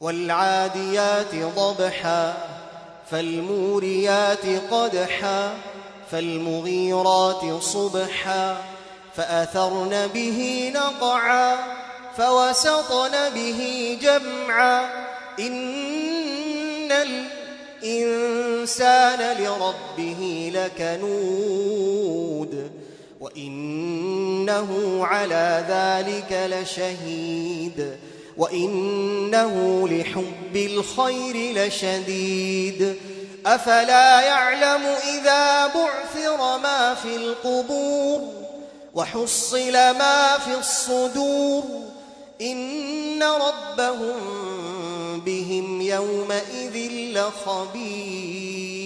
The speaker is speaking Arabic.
والعاديات ضبحا فالموريات قدحا فالمغيرات صبحا فأثرن به نقعا فوسطن به جمعا إن الإنسان لربه لكنود وإنه على ذلك لشهيد وإنه لحب الخير لشديد أفلا يعلم إذا بعثر ما في القبور وحصل ما في الصدور إن ربهم بهم يومئذ لخبير.